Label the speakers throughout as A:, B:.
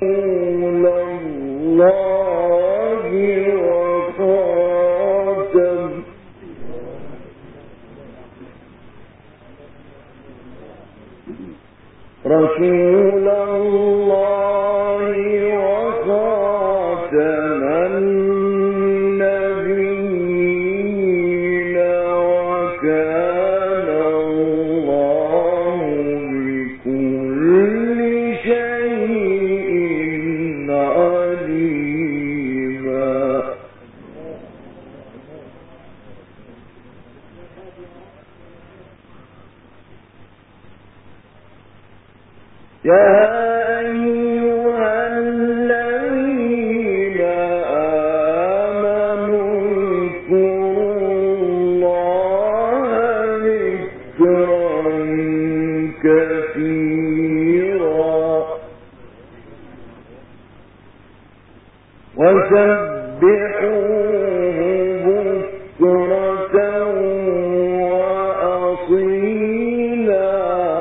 A: رسول الله وخاتم النبيين وكان الله بكل شيء عليما. يا أيها الذين آمنوا اذكروا الله ذكرا كثيرا وسبحوه بكرة وأصيلا.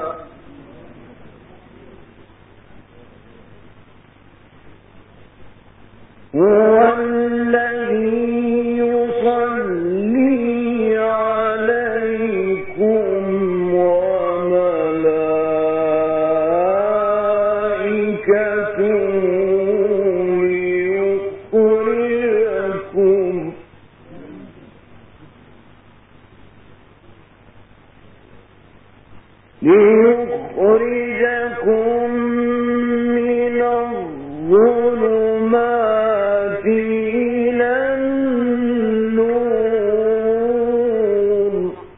A: هو الذي يصلي عليكم وملائكته ليخرجكم من الظلمات إلى النور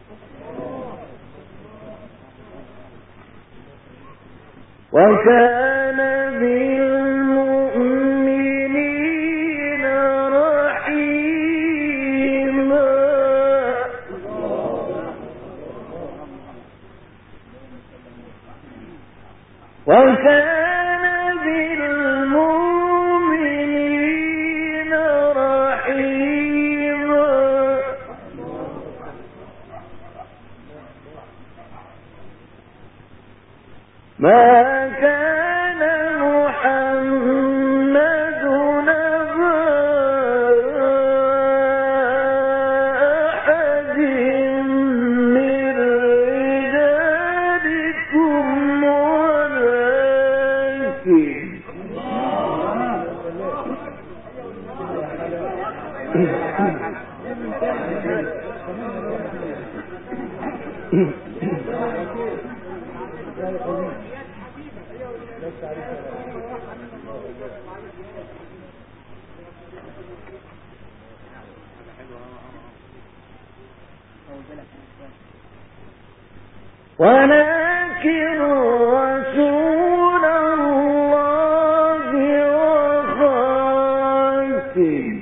A: وكان بالمؤمنين رحيما. وكان بالمؤمنين رحيما. ما كان محمد أبا أحد من رجالكم ولكن رسول الله وخاتم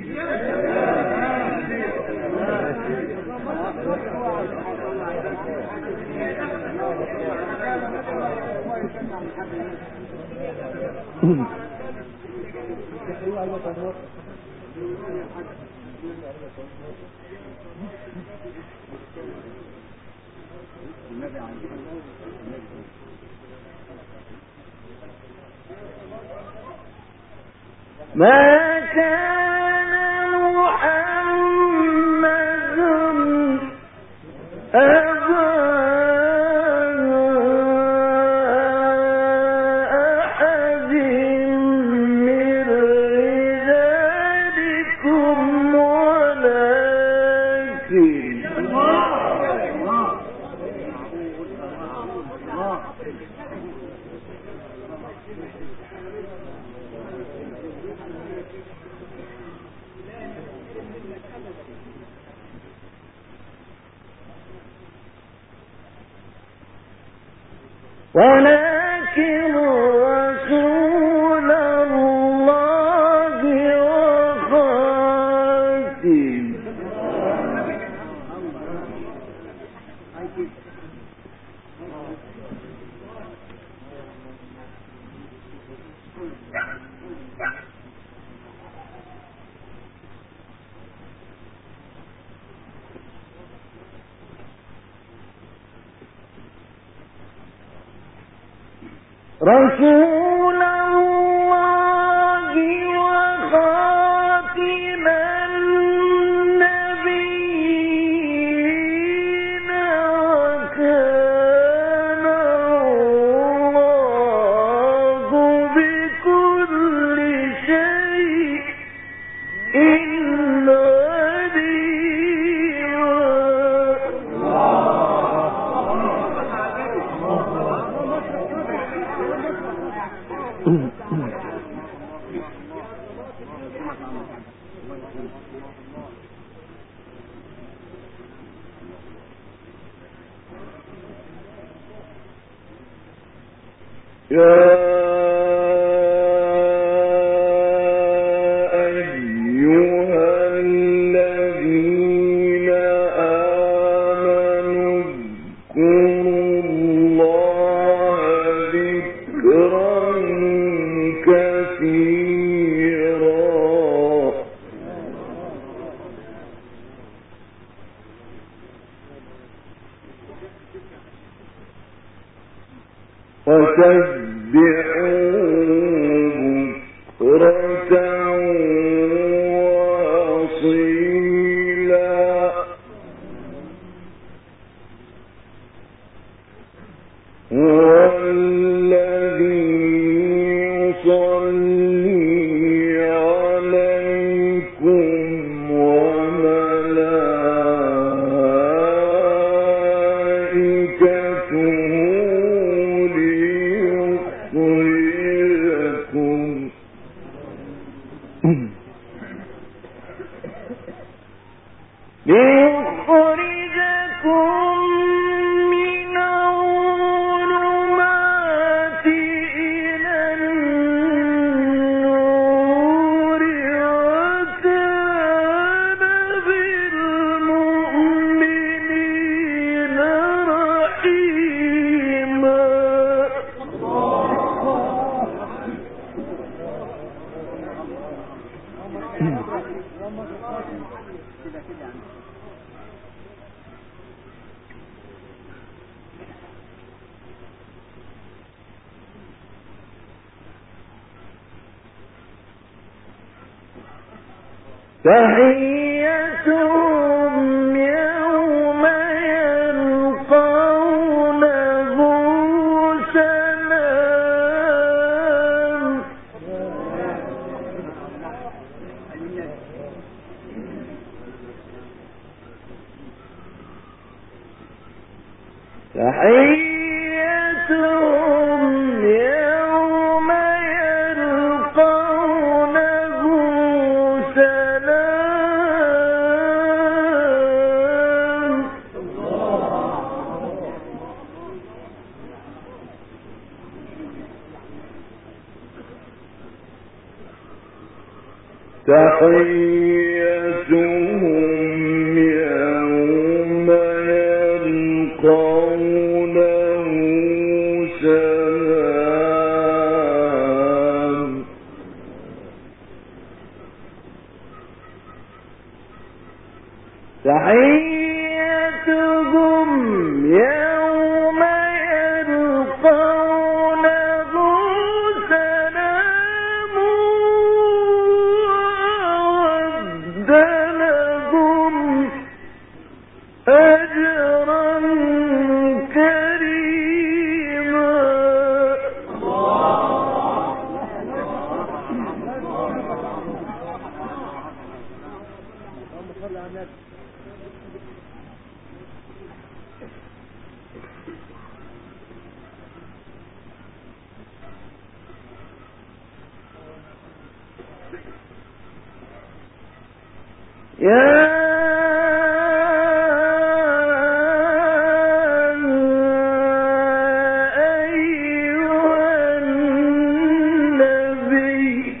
A: ما كان محمد أبا أحد من رجالكم ولكن رسول الله وخاتم رسول الله تحيتهم يوم يلقونه سلام تحيتهم يوم يلقونه سلام تحيتهم يوم يلقونه سلام تحيتهم يوم يلقونه سلام وأعد لهم أجرا كريما يا أيها النبي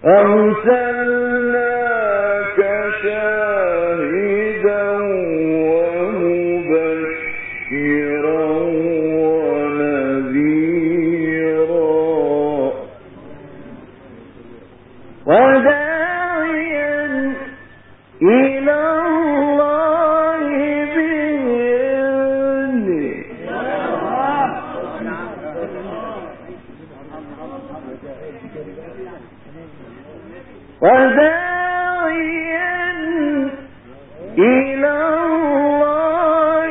A: أرسلناك شاهدا ومبشرا ونذيرا وداعيا إلى الله بإذنه وداعيا إلى الله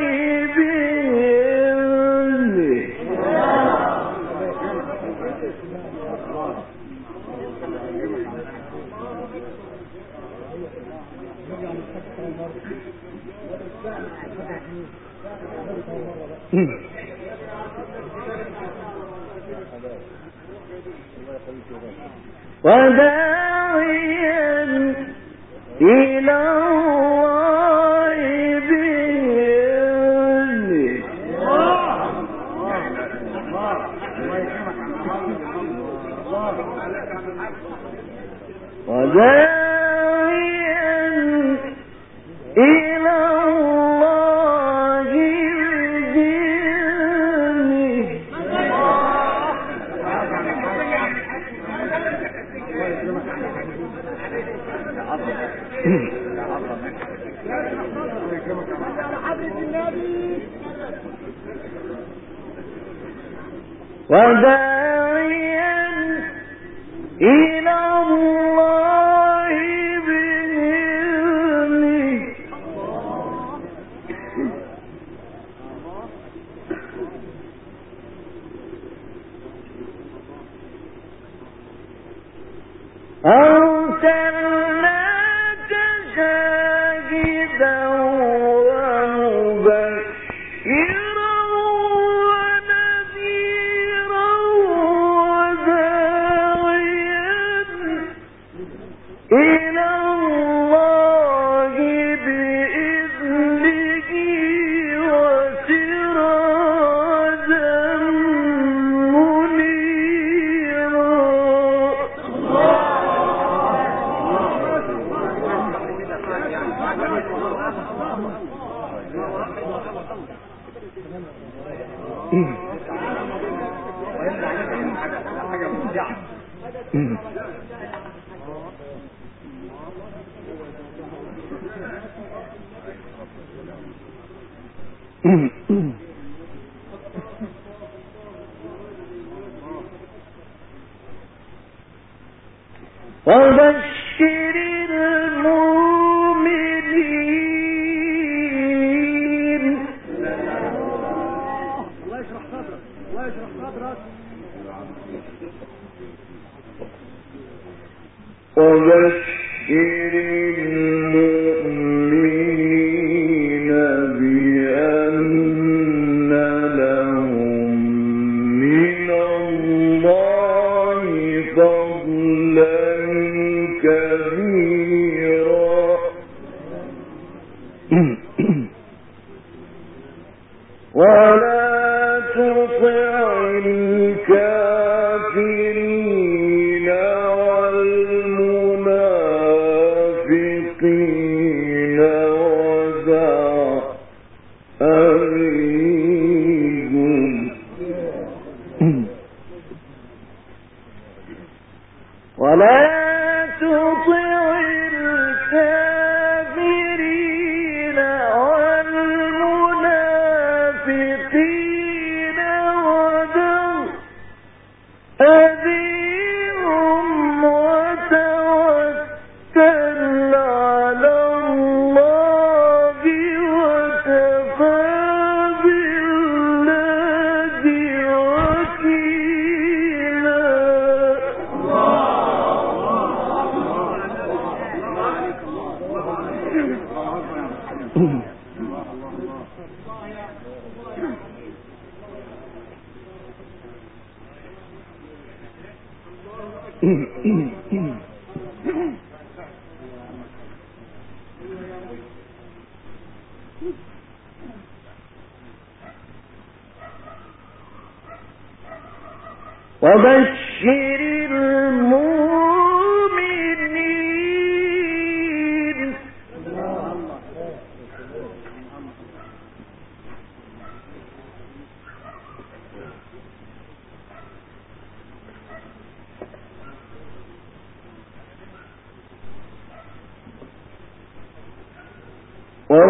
A: بإذنه وداعيا إلى الله بإذنه وداعيا إلى الله بإذنه وداعيا إلى الله بإذنه أرسلناك شاهدا ومبشرا ونذيرا وداعيا إلى الله بإذنه وسراجا منيرا وبشر المؤمنين
B: الله يشرح صدرك الله يشرح صدرك
A: وبشر المؤمنين بأن لهم من الله فضلا كبيرا ولا تطع الكافرين والمنافقين ودع أذيهم ولا تطع الكافرين والمنافقين ودع أذيهم وتوكل على الله وكفى بالله وكيلا وبشر المؤمنين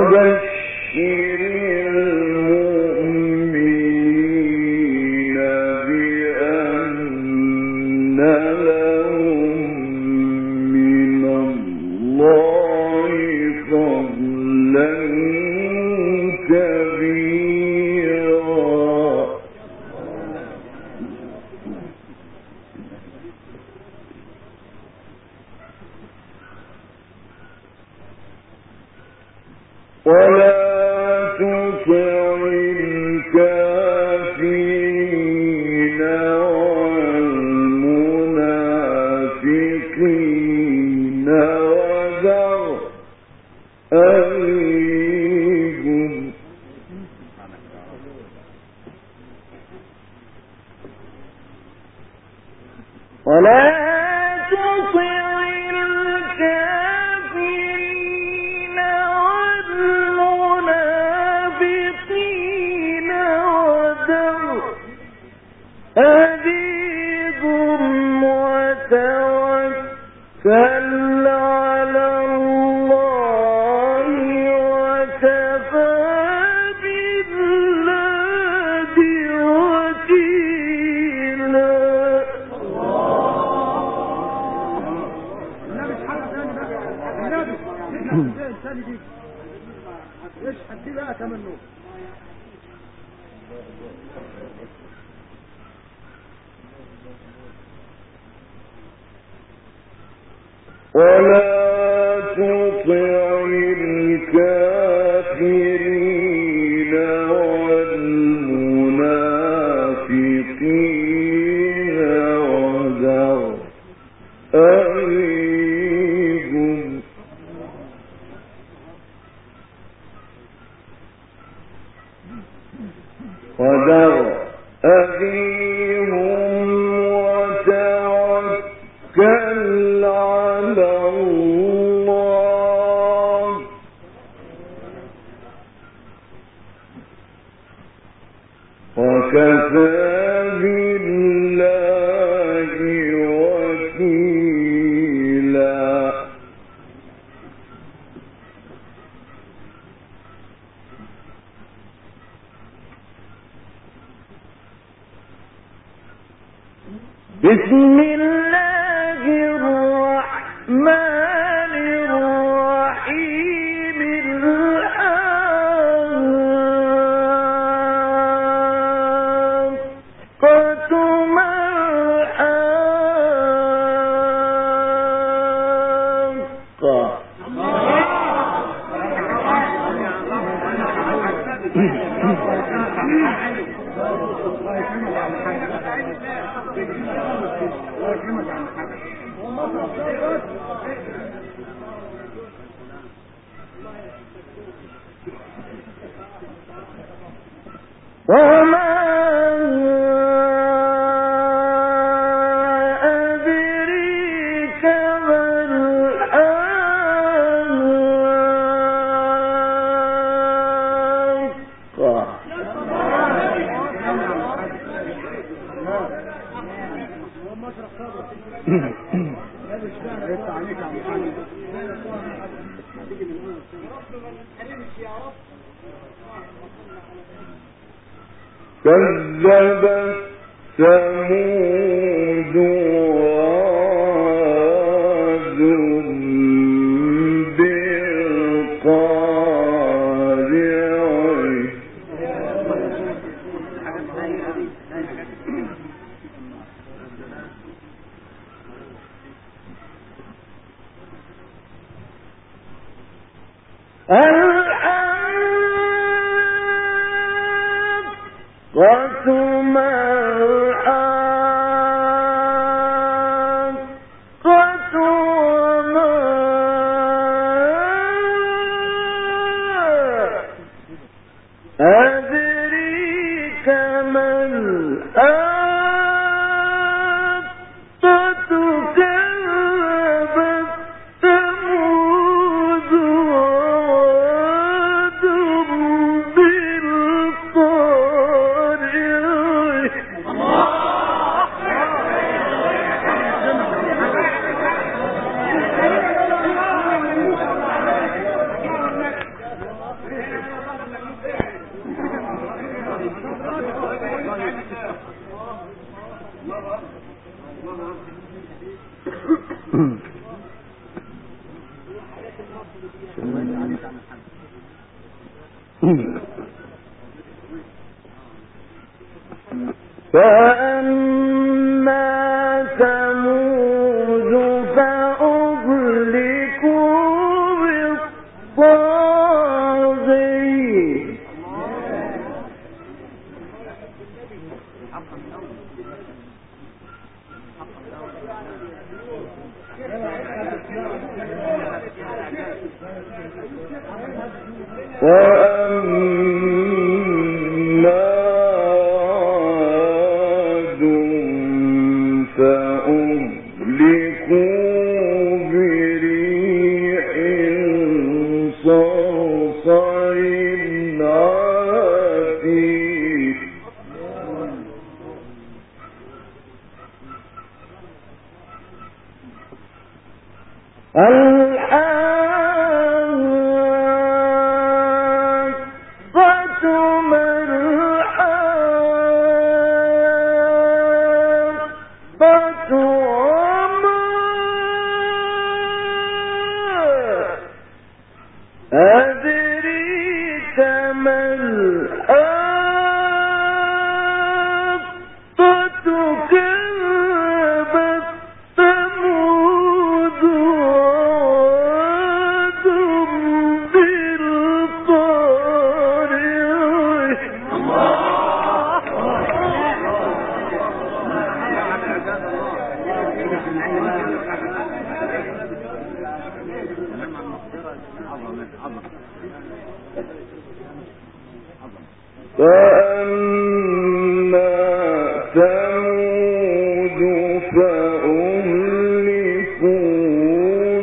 A: بسم الله الرحمن الرحيم الحاقة ما وما أدريك ما كذبت ثمود وعاد أدريك ما الحاقة كذبت ثمود وعاد بالقارعة فأما ثمود فأهلكوا بالطاغية وأما عاد فأهلكوا بريح صرصر عاتية أدريك ما الحاقة كذبت ثمود وعاد بالقارعة فأما ثمود فأهلكوا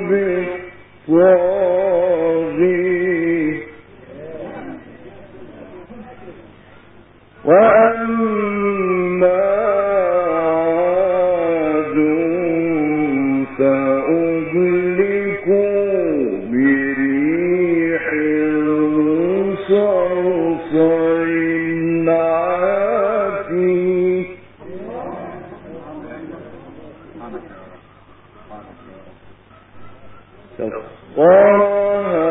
A: بالطاغية وأما عاد فأهلكوا بريح صرصر عاتية سخرها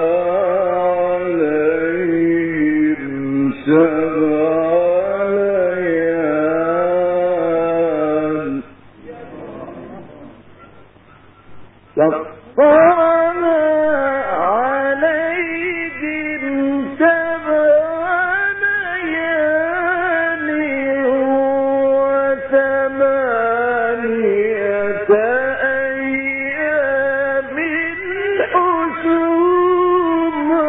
A: عليهم 7 ليال سخرها عليهم 7 ليال و8 أيام حسوما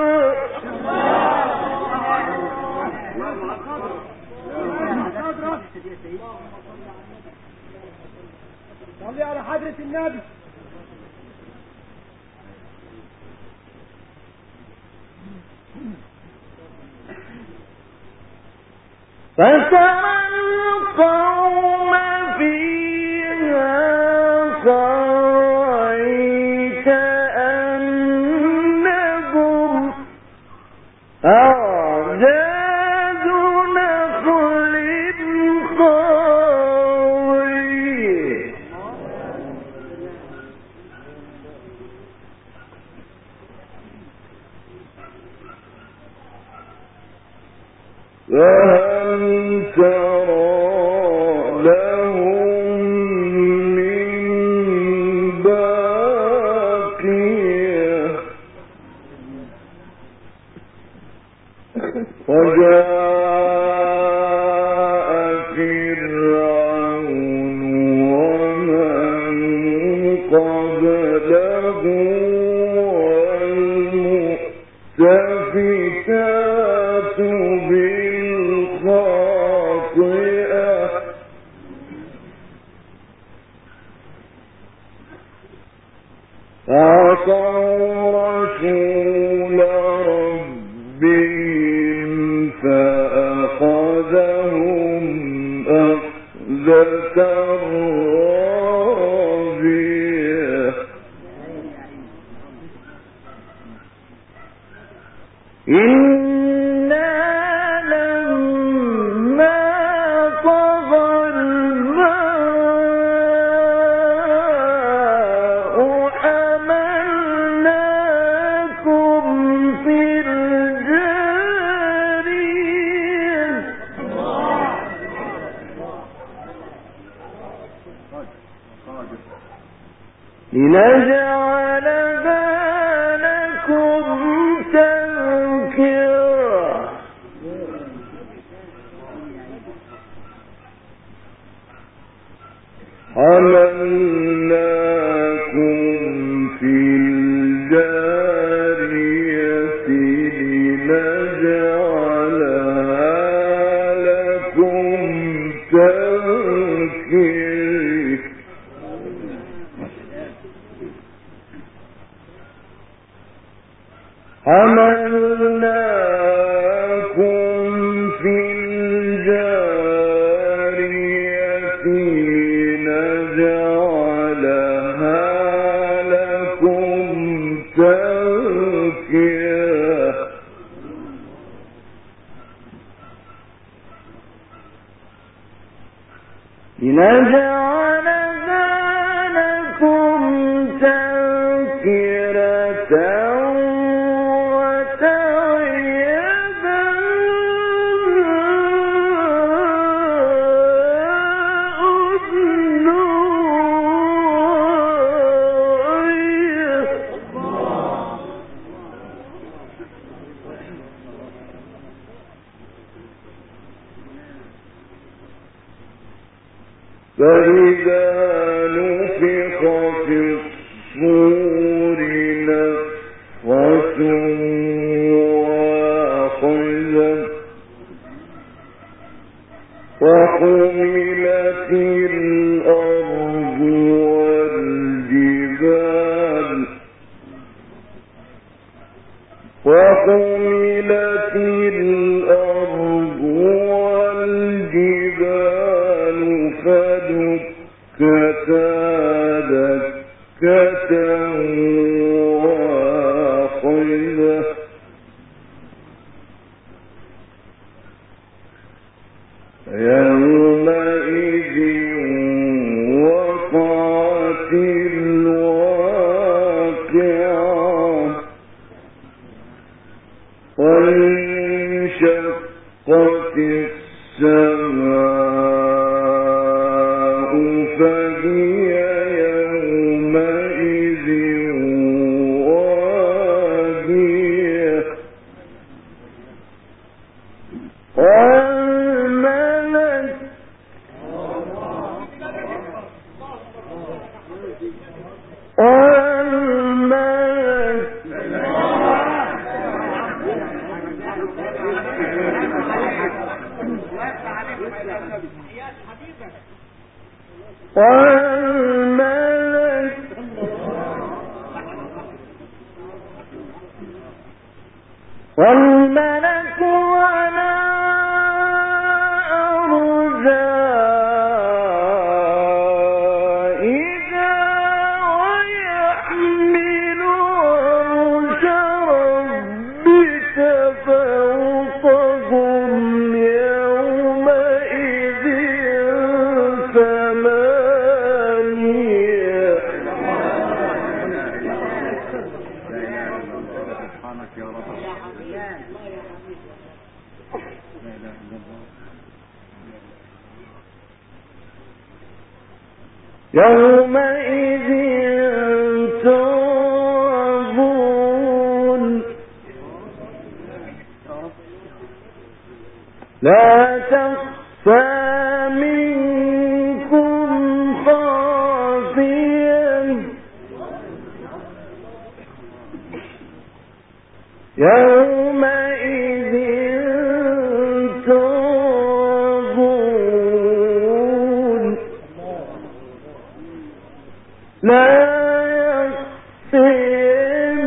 B: صلي على حضرة النبي.
A: فترى القوم فيها صرعى كأنهم أعجاز نخل خاوية فهل ترى لهم من باقية وجاء فرعون ومن قبله والمؤتفكات بالخاطئة فعصوا رسول ربهم فأخذهم أخذة رابية إنا لما طغى الماء حملناكم لنجعلها لكم تذكرة حملناكم في الجارية لنجعلها لكم تذكرة حملناكم في الجارية لنجعلها لكم تذكرة لنجعلها لكم تذكرة وتعيها أذن واعية فإذا نفخ في الصور نفخة واحدة وحملت الأرض والجبال وحملت الأرض والجبال فدكتا دكة واحدة يومئذ وقعت الواقعة وانشقت السماء فهي يومئذ واهية والملك والملك على أرجائها ويحمل عرش ربك فوقهم يومئذ ثمانية
B: سبحانك يا رب.
A: يومئذ تعرضون لا تخفى منكم خافية يومئذ تعرضون لا يخفى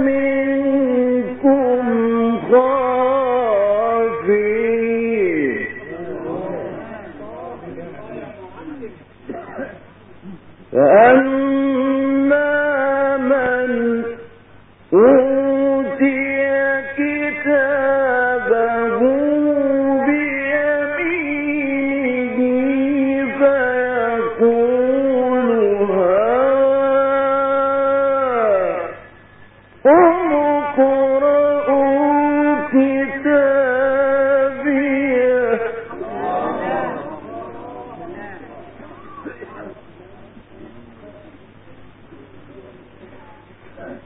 A: منكم خافية فأما من أوتي كتابه بيمينه فيقول هاؤم اقرءوا كتابيه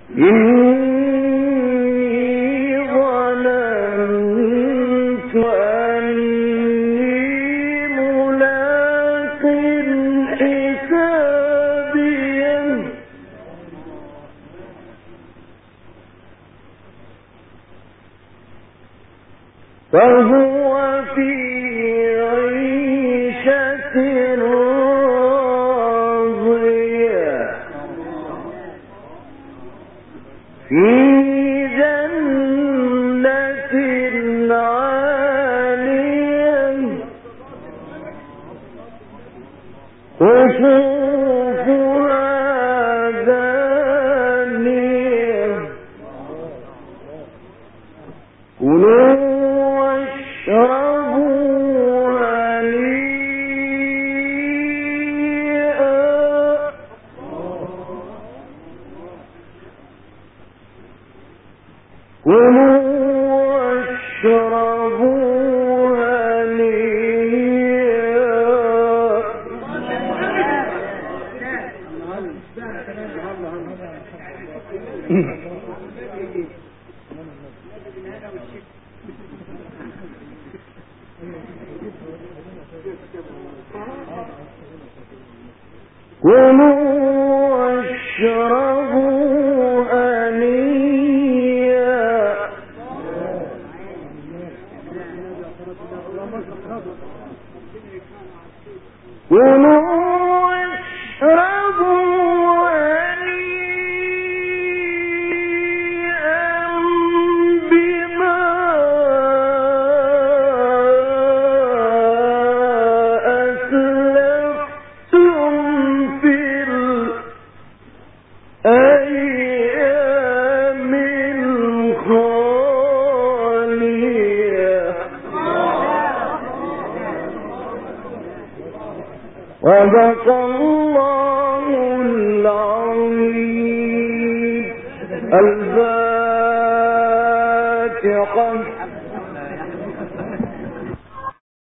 A: إني ظننت أني ملاق حسابيه فهو في عيشة راضية في جنة عالية قطوفها دانية كلوا واشربوا هنيئا كلوا واشربوا هنيئا كلوا واشربوا هنيئا كلوا واشربوا هنيئا بما أسلفتم في الأيام الخالية صدق الله العظيم. الفاتحة.